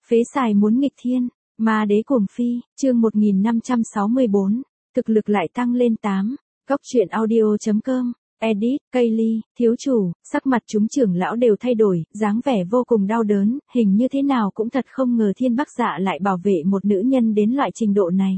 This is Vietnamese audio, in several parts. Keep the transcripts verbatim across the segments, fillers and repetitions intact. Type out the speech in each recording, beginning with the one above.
Phế xài muốn nghịch thiên, ma đế cuồng phi, chương một nghìn năm trăm sáu mươi bốn, thực lực lại tăng lên tám. Góc truyện audio.com, edit, Kaylee, thiếu chủ, sắc mặt chúng trưởng lão đều thay đổi, dáng vẻ vô cùng đau đớn, hình như thế nào cũng thật không ngờ Thiên Bắc Dạ lại bảo vệ một nữ nhân đến loại trình độ này.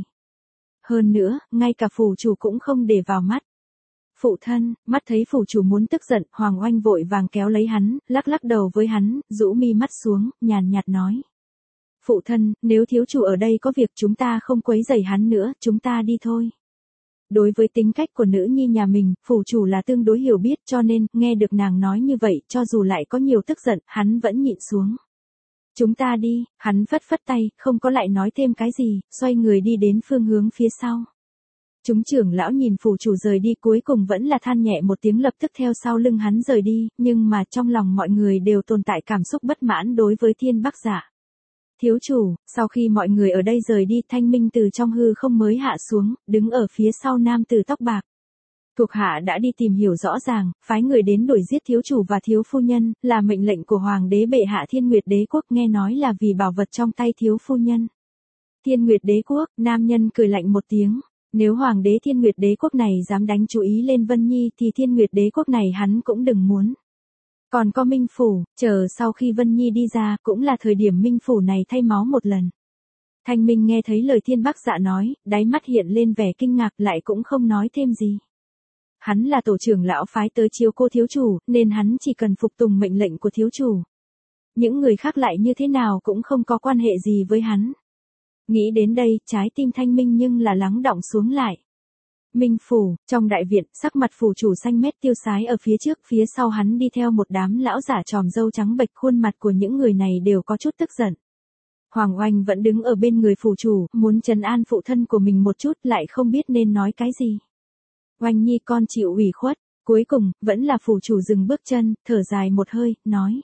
Hơn nữa, ngay cả phủ chủ cũng không để vào mắt. Phụ thân, mắt thấy phủ chủ muốn tức giận, Hoàng Oanh vội vàng kéo lấy hắn, lắc lắc đầu với hắn, rũ mi mắt xuống, nhàn nhạt nói. Phụ thân, nếu thiếu chủ ở đây có việc chúng ta không quấy rầy hắn nữa, chúng ta đi thôi. Đối với tính cách của nữ nhi nhà mình, phủ chủ là tương đối hiểu biết cho nên, nghe được nàng nói như vậy, cho dù lại có nhiều tức giận, hắn vẫn nhịn xuống. Chúng ta đi, hắn phất phất tay, không có lại nói thêm cái gì, xoay người đi đến phương hướng phía sau. Chúng trưởng lão nhìn phủ chủ rời đi cuối cùng vẫn là than nhẹ một tiếng lập tức theo sau lưng hắn rời đi, nhưng mà trong lòng mọi người đều tồn tại cảm xúc bất mãn đối với Thiên Bắc Dạ. Thiếu chủ, sau khi mọi người ở đây rời đi, Thanh Minh từ trong hư không mới hạ xuống, đứng ở phía sau nam tử tóc bạc. Thuộc hạ đã đi tìm hiểu rõ ràng, phái người đến đuổi giết thiếu chủ và thiếu phu nhân, là mệnh lệnh của Hoàng đế bệ hạ Thiên Nguyệt Đế Quốc, nghe nói là vì bảo vật trong tay thiếu phu nhân. Thiên Nguyệt Đế Quốc, nam nhân cười lạnh một tiếng. Nếu Hoàng đế Thiên Nguyệt Đế Quốc này dám đánh chú ý lên Vân Nhi thì Thiên Nguyệt Đế Quốc này hắn cũng đừng muốn. Còn có Minh Phủ, chờ sau khi Vân Nhi đi ra cũng là thời điểm Minh Phủ này thay máu một lần. Thanh Minh nghe thấy lời Thiên Bắc Dạ nói, đáy mắt hiện lên vẻ kinh ngạc lại cũng không nói thêm gì. Hắn là tổ trưởng lão phái tới chiếu cô thiếu chủ, nên hắn chỉ cần phục tùng mệnh lệnh của thiếu chủ. Những người khác lại như thế nào cũng không có quan hệ gì với hắn. Nghĩ đến đây, trái tim Thanh Minh nhưng là lắng đọng xuống lại. Minh Phủ, trong đại viện, sắc mặt phủ chủ xanh mét tiêu sái ở phía trước, phía sau hắn đi theo một đám lão giả tròm râu trắng bệch, khuôn mặt của những người này đều có chút tức giận. Hoàng Oanh vẫn đứng ở bên người phủ chủ, muốn trấn an phụ thân của mình một chút, lại không biết nên nói cái gì. Oanh Nhi con chịu ủy khuất, cuối cùng, vẫn là phủ chủ dừng bước chân, thở dài một hơi, nói.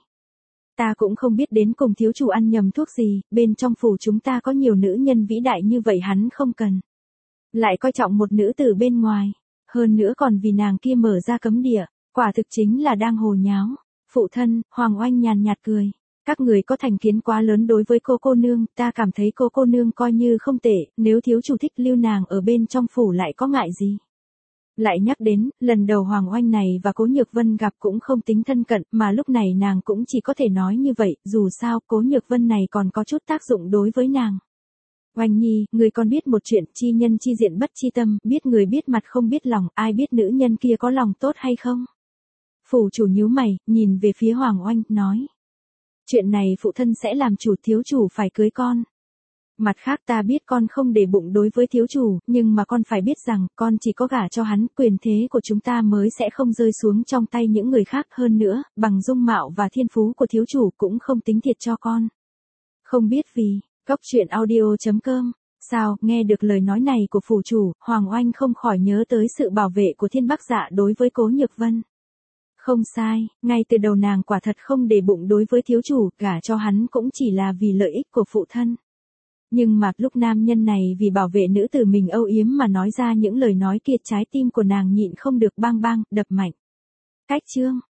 Ta cũng không biết đến cùng thiếu chủ ăn nhầm thuốc gì, bên trong phủ chúng ta có nhiều nữ nhân vĩ đại như vậy hắn không cần. Lại coi trọng một nữ tử bên ngoài, hơn nữa còn vì nàng kia mở ra cấm địa, quả thực chính là đang hồ nháo. Phụ thân, Hoàng Oanh nhàn nhạt cười. Các người có thành kiến quá lớn đối với cô cô nương, ta cảm thấy cô cô nương coi như không tệ, nếu thiếu chủ thích lưu nàng ở bên trong phủ lại có ngại gì. Lại nhắc đến, lần đầu Hoàng Oanh này và Cố Nhược Vân gặp cũng không tính thân cận, mà lúc này nàng cũng chỉ có thể nói như vậy, dù sao Cố Nhược Vân này còn có chút tác dụng đối với nàng. Oanh Nhi, người còn biết một chuyện, chi nhân chi diện bất chi tâm, biết người biết mặt không biết lòng, ai biết nữ nhân kia có lòng tốt hay không? Phủ chủ nhíu mày, nhìn về phía Hoàng Oanh, nói. Chuyện này phụ thân sẽ làm chủ, thiếu chủ phải cưới con. Mặt khác ta biết con không để bụng đối với thiếu chủ, nhưng mà con phải biết rằng, con chỉ có gả cho hắn, quyền thế của chúng ta mới sẽ không rơi xuống trong tay những người khác. Hơn nữa, bằng dung mạo và thiên phú của thiếu chủ cũng không tính thiệt cho con. Không biết vì, góc truyện audio.com, sao, nghe được lời nói này của phủ chủ, Hoàng Oanh không khỏi nhớ tới sự bảo vệ của Thiên Bắc Dạ đối với Cố Nhược Vân. Không sai, ngay từ đầu nàng quả thật không để bụng đối với thiếu chủ, gả cho hắn cũng chỉ là vì lợi ích của phụ thân. Nhưng mà lúc nam nhân này vì bảo vệ nữ tử mình âu yếm mà nói ra những lời nói kia, trái tim của nàng nhịn không được bang bang, đập mạnh. Cách chương.